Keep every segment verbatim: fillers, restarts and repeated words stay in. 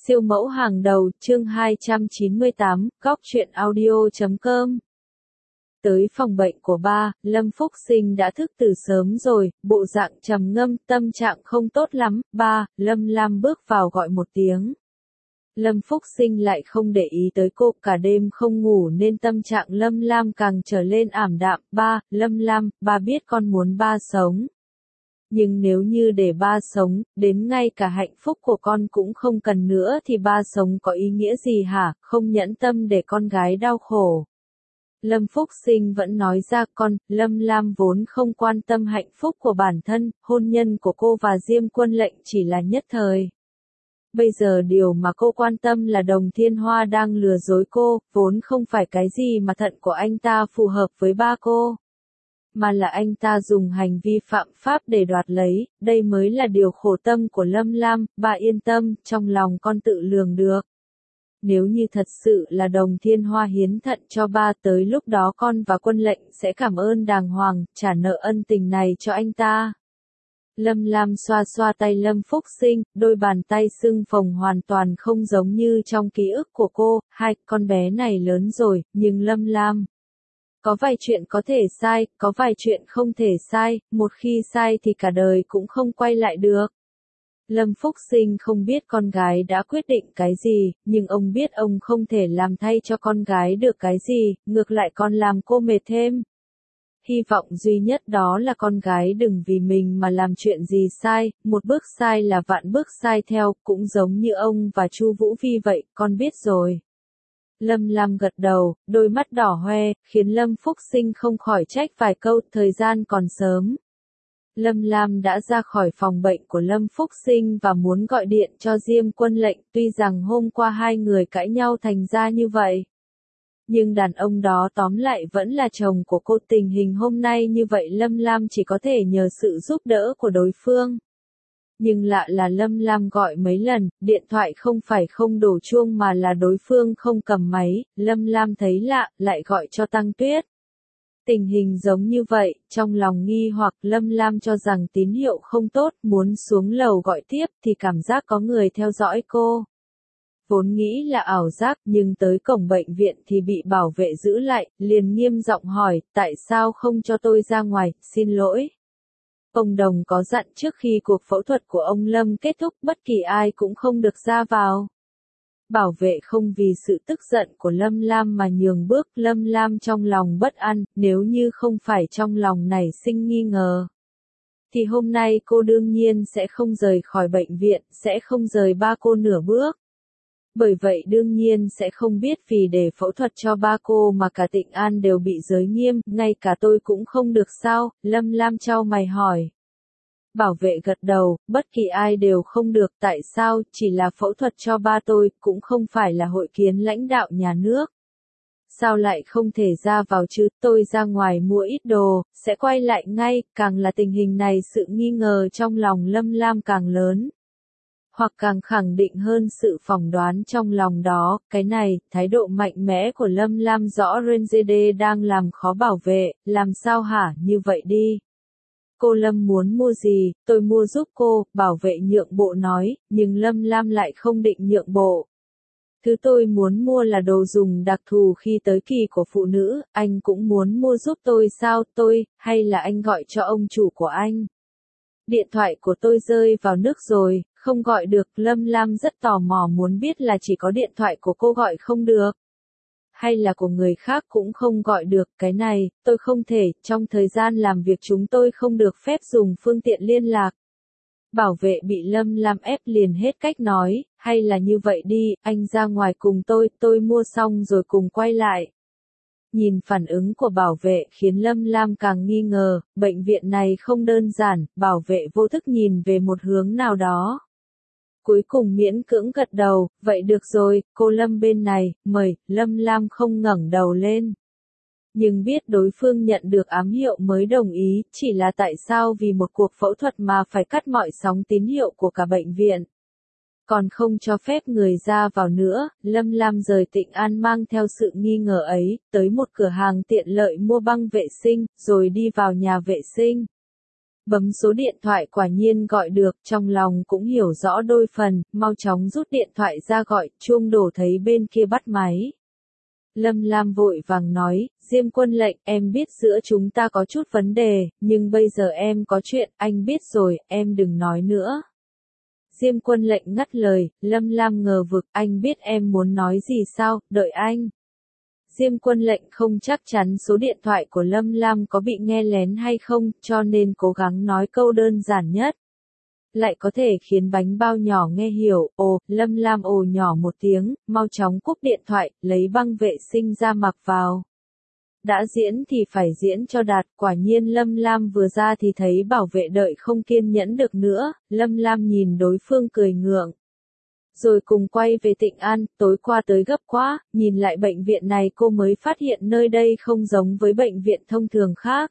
Siêu mẫu hàng đầu, chương hai trăm chín mươi tám, góc truyện audio chấm com. Tới phòng bệnh của ba, Lâm Phúc Sinh đã thức từ sớm rồi, bộ dạng trầm ngâm, tâm trạng không tốt lắm. Ba, Lâm Lam bước vào gọi một tiếng. Lâm Phúc Sinh lại không để ý tới cô, cả đêm không ngủ nên tâm trạng Lâm Lam càng trở lên ảm đạm. Ba, Lâm Lam, ba biết con muốn ba sống. Nhưng nếu như để ba sống, đến ngay cả hạnh phúc của con cũng không cần nữa thì ba sống có ý nghĩa gì hả, không nhẫn tâm để con gái đau khổ. Lâm Phúc Sinh vẫn nói ra con, Lâm Lam vốn không quan tâm hạnh phúc của bản thân, hôn nhân của cô và Diêm Quân Lệnh chỉ là nhất thời. Bây giờ điều mà cô quan tâm là Đồng Thiên Hoa đang lừa dối cô, vốn không phải cái gì mà thận của anh ta phù hợp với ba cô. Mà là anh ta dùng hành vi phạm pháp để đoạt lấy, đây mới là điều khổ tâm của Lâm Lam. Bà yên tâm, trong lòng con tự lường được. Nếu như thật sự là Đồng Thiên Hoa hiến thận cho ba, tới lúc đó con và Quân Lệnh sẽ cảm ơn đàng hoàng, trả nợ ân tình này cho anh ta. Lâm Lam xoa xoa tay Lâm Phúc Sinh, đôi bàn tay sưng phồng hoàn toàn không giống như trong ký ức của cô. Hai, con bé này lớn rồi, nhưng Lâm Lam. Có vài chuyện có thể sai, có vài chuyện không thể sai, một khi sai thì cả đời cũng không quay lại được. Lâm Phúc Sinh không biết con gái đã quyết định cái gì, nhưng ông biết ông không thể làm thay cho con gái được cái gì, ngược lại còn làm cô mệt thêm. Hy vọng duy nhất đó là con gái đừng vì mình mà làm chuyện gì sai, một bước sai là vạn bước sai theo, cũng giống như ông và Chu Vũ Vi vậy, con biết rồi. Lâm Lam gật đầu, đôi mắt đỏ hoe, khiến Lâm Phúc Sinh không khỏi trách vài câu, thời gian còn sớm. Lâm Lam đã ra khỏi phòng bệnh của Lâm Phúc Sinh và muốn gọi điện cho Diêm Quân Lệnh, tuy rằng hôm qua hai người cãi nhau thành ra như vậy. Nhưng đàn ông đó tóm lại vẫn là chồng của cô, tình hình hôm nay như vậy Lâm Lam chỉ có thể nhờ sự giúp đỡ của đối phương. Nhưng lạ là Lâm Lam gọi mấy lần, điện thoại không phải không đổ chuông mà là đối phương không cầm máy, Lâm Lam thấy lạ, lại gọi cho Tăng Tuyết. Tình hình giống như vậy, trong lòng nghi hoặc Lâm Lam cho rằng tín hiệu không tốt, muốn xuống lầu gọi tiếp thì cảm giác có người theo dõi cô. Vốn nghĩ là ảo giác nhưng tới cổng bệnh viện thì bị bảo vệ giữ lại, liền nghiêm giọng hỏi, tại sao không cho tôi ra ngoài, xin lỗi. Ông Đồng có dặn trước khi cuộc phẫu thuật của ông Lâm kết thúc bất kỳ ai cũng không được ra vào. Bảo vệ không vì sự tức giận của Lâm Lam mà nhường bước, Lâm Lam trong lòng bất an, nếu như không phải trong lòng nảy sinh nghi ngờ. Thì hôm nay cô đương nhiên sẽ không rời khỏi bệnh viện, sẽ không rời ba cô nửa bước. Bởi vậy đương nhiên sẽ không biết vì để phẫu thuật cho ba cô mà cả Tịnh An đều bị giới nghiêm, ngay cả tôi cũng không được sao, Lâm Lam chau mày hỏi. Bảo vệ gật đầu, bất kỳ ai đều không được, tại sao, chỉ là phẫu thuật cho ba tôi, cũng không phải là hội kiến lãnh đạo nhà nước. Sao lại không thể ra vào chứ, tôi ra ngoài mua ít đồ, sẽ quay lại ngay, càng là tình hình này sự nghi ngờ trong lòng Lâm Lam càng lớn. Hoặc càng khẳng định hơn sự phỏng đoán trong lòng đó, cái này, thái độ mạnh mẽ của Lâm Lam rõ Renzede đang làm khó bảo vệ, làm sao hả, như vậy đi. Cô Lâm muốn mua gì, tôi mua giúp cô, bảo vệ nhượng bộ nói, nhưng Lâm Lam lại không định nhượng bộ. Thứ tôi muốn mua là đồ dùng đặc thù khi tới kỳ của phụ nữ, anh cũng muốn mua giúp tôi sao, tôi, hay là anh gọi cho ông chủ của anh. Điện thoại của tôi rơi vào nước rồi, không gọi được, Lâm Lam rất tò mò muốn biết là chỉ có điện thoại của cô gọi không được. Hay là của người khác cũng không gọi được, cái này, tôi không thể, trong thời gian làm việc chúng tôi không được phép dùng phương tiện liên lạc. Bảo vệ bị Lâm Lam ép liền hết cách nói, hay là như vậy đi, anh ra ngoài cùng tôi, tôi mua xong rồi cùng quay lại. Nhìn phản ứng của bảo vệ khiến Lâm Lam càng nghi ngờ, bệnh viện này không đơn giản, bảo vệ vô thức nhìn về một hướng nào đó. Cuối cùng miễn cưỡng gật đầu, vậy được rồi, cô Lâm bên này, mời, Lâm Lam không ngẩng đầu lên. Nhưng biết đối phương nhận được ám hiệu mới đồng ý, chỉ là tại sao vì một cuộc phẫu thuật mà phải cắt mọi sóng tín hiệu của cả bệnh viện. Còn không cho phép người ra vào nữa, Lâm Lam rời Tịnh An mang theo sự nghi ngờ ấy, tới một cửa hàng tiện lợi mua băng vệ sinh, rồi đi vào nhà vệ sinh. Bấm số điện thoại quả nhiên gọi được, trong lòng cũng hiểu rõ đôi phần, mau chóng rút điện thoại ra gọi, chuông đổ thấy bên kia bắt máy. Lâm Lam vội vàng nói, Diêm Quân Lệnh, em biết giữa chúng ta có chút vấn đề, nhưng bây giờ em có chuyện, anh biết rồi, em đừng nói nữa. Diêm Quân Lệnh ngắt lời, Lâm Lam ngờ vực, anh biết em muốn nói gì sao, đợi anh. Diêm Quân Lệnh không chắc chắn số điện thoại của Lâm Lam có bị nghe lén hay không, cho nên cố gắng nói câu đơn giản nhất. Lại có thể khiến bánh bao nhỏ nghe hiểu, ồ, Lâm Lam ồ nhỏ một tiếng, mau chóng cúp điện thoại, lấy băng vệ sinh ra mặc vào. Đã diễn thì phải diễn cho đạt, quả nhiên Lâm Lam vừa ra thì thấy bảo vệ đợi không kiên nhẫn được nữa, Lâm Lam nhìn đối phương cười ngượng. Rồi cùng quay về Tịnh An, tối qua tới gấp quá, nhìn lại bệnh viện này cô mới phát hiện nơi đây không giống với bệnh viện thông thường khác.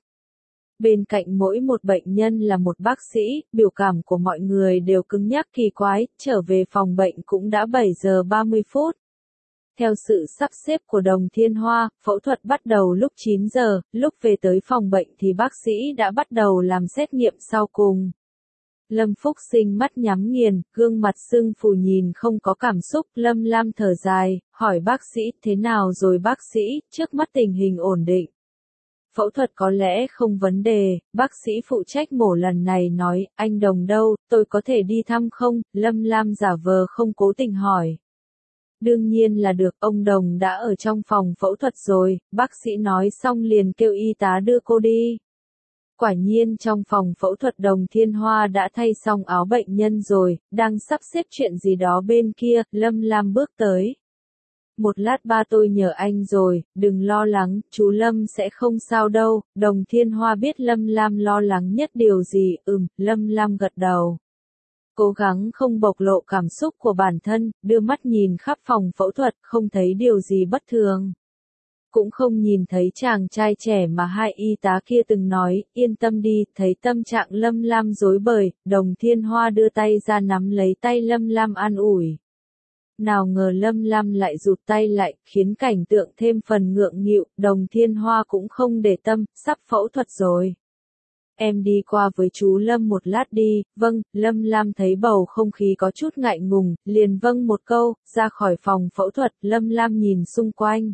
Bên cạnh mỗi một bệnh nhân là một bác sĩ, biểu cảm của mọi người đều cứng nhắc kỳ quái, trở về phòng bệnh cũng đã bảy giờ ba mươi phút. Theo sự sắp xếp của Đồng Thiên Hoa, phẫu thuật bắt đầu lúc chín giờ, lúc về tới phòng bệnh thì bác sĩ đã bắt đầu làm xét nghiệm sau cùng. Lâm Phúc Sinh mắt nhắm nghiền, gương mặt sưng phù nhìn không có cảm xúc, Lâm Lam thở dài, hỏi bác sĩ, thế nào rồi bác sĩ, trước mắt tình hình ổn định. Phẫu thuật có lẽ không vấn đề, bác sĩ phụ trách mổ lần này nói, anh Đồng đâu, tôi có thể đi thăm không, Lâm Lam giả vờ không cố tình hỏi. Đương nhiên là được, ông Đồng đã ở trong phòng phẫu thuật rồi, bác sĩ nói xong liền kêu y tá đưa cô đi. Quả nhiên trong phòng phẫu thuật Đồng Thiên Hoa đã thay xong áo bệnh nhân rồi, đang sắp xếp chuyện gì đó bên kia, Lâm Lam bước tới. Một lát ba tôi nhờ anh rồi, đừng lo lắng, chú Lâm sẽ không sao đâu, Đồng Thiên Hoa biết Lâm Lam lo lắng nhất điều gì, ừm, Lâm Lam gật đầu. Cố gắng không bộc lộ cảm xúc của bản thân, đưa mắt nhìn khắp phòng phẫu thuật, không thấy điều gì bất thường. Cũng không nhìn thấy chàng trai trẻ mà hai y tá kia từng nói, yên tâm đi, thấy tâm trạng Lâm Lam rối bời, Đồng Thiên Hoa đưa tay ra nắm lấy tay Lâm Lam an ủi. Nào ngờ Lâm Lam lại rụt tay lại, khiến cảnh tượng thêm phần ngượng nghịu, Đồng Thiên Hoa cũng không để tâm, sắp phẫu thuật rồi. Em đi qua với chú Lâm một lát đi, vâng, Lâm Lam thấy bầu không khí có chút ngại ngùng, liền vâng một câu, ra khỏi phòng phẫu thuật, Lâm Lam nhìn xung quanh.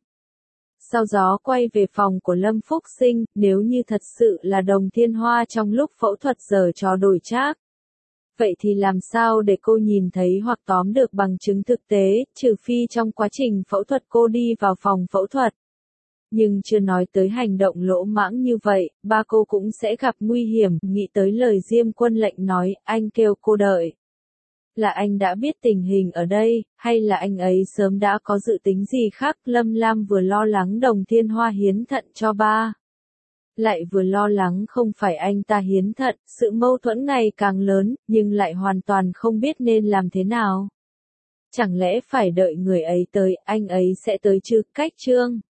Sau đó quay về phòng của Lâm Phúc Sinh, nếu như thật sự là Đồng Thiên Hoa trong lúc phẫu thuật giở trò đổi trác. Vậy thì làm sao để cô nhìn thấy hoặc tóm được bằng chứng thực tế, trừ phi trong quá trình phẫu thuật cô đi vào phòng phẫu thuật. Nhưng chưa nói tới hành động lỗ mãng như vậy, ba cô cũng sẽ gặp nguy hiểm, nghĩ tới lời Diêm Quân Lệnh nói, anh kêu cô đợi. Là anh đã biết tình hình ở đây, hay là anh ấy sớm đã có dự tính gì khác, Lâm Lam vừa lo lắng Đồng Thiên Hoa hiến thận cho ba. Lại vừa lo lắng không phải anh ta hiến thận, sự mâu thuẫn ngày càng lớn, nhưng lại hoàn toàn không biết nên làm thế nào. Chẳng lẽ phải đợi người ấy tới, anh ấy sẽ tới chứ, cách chương.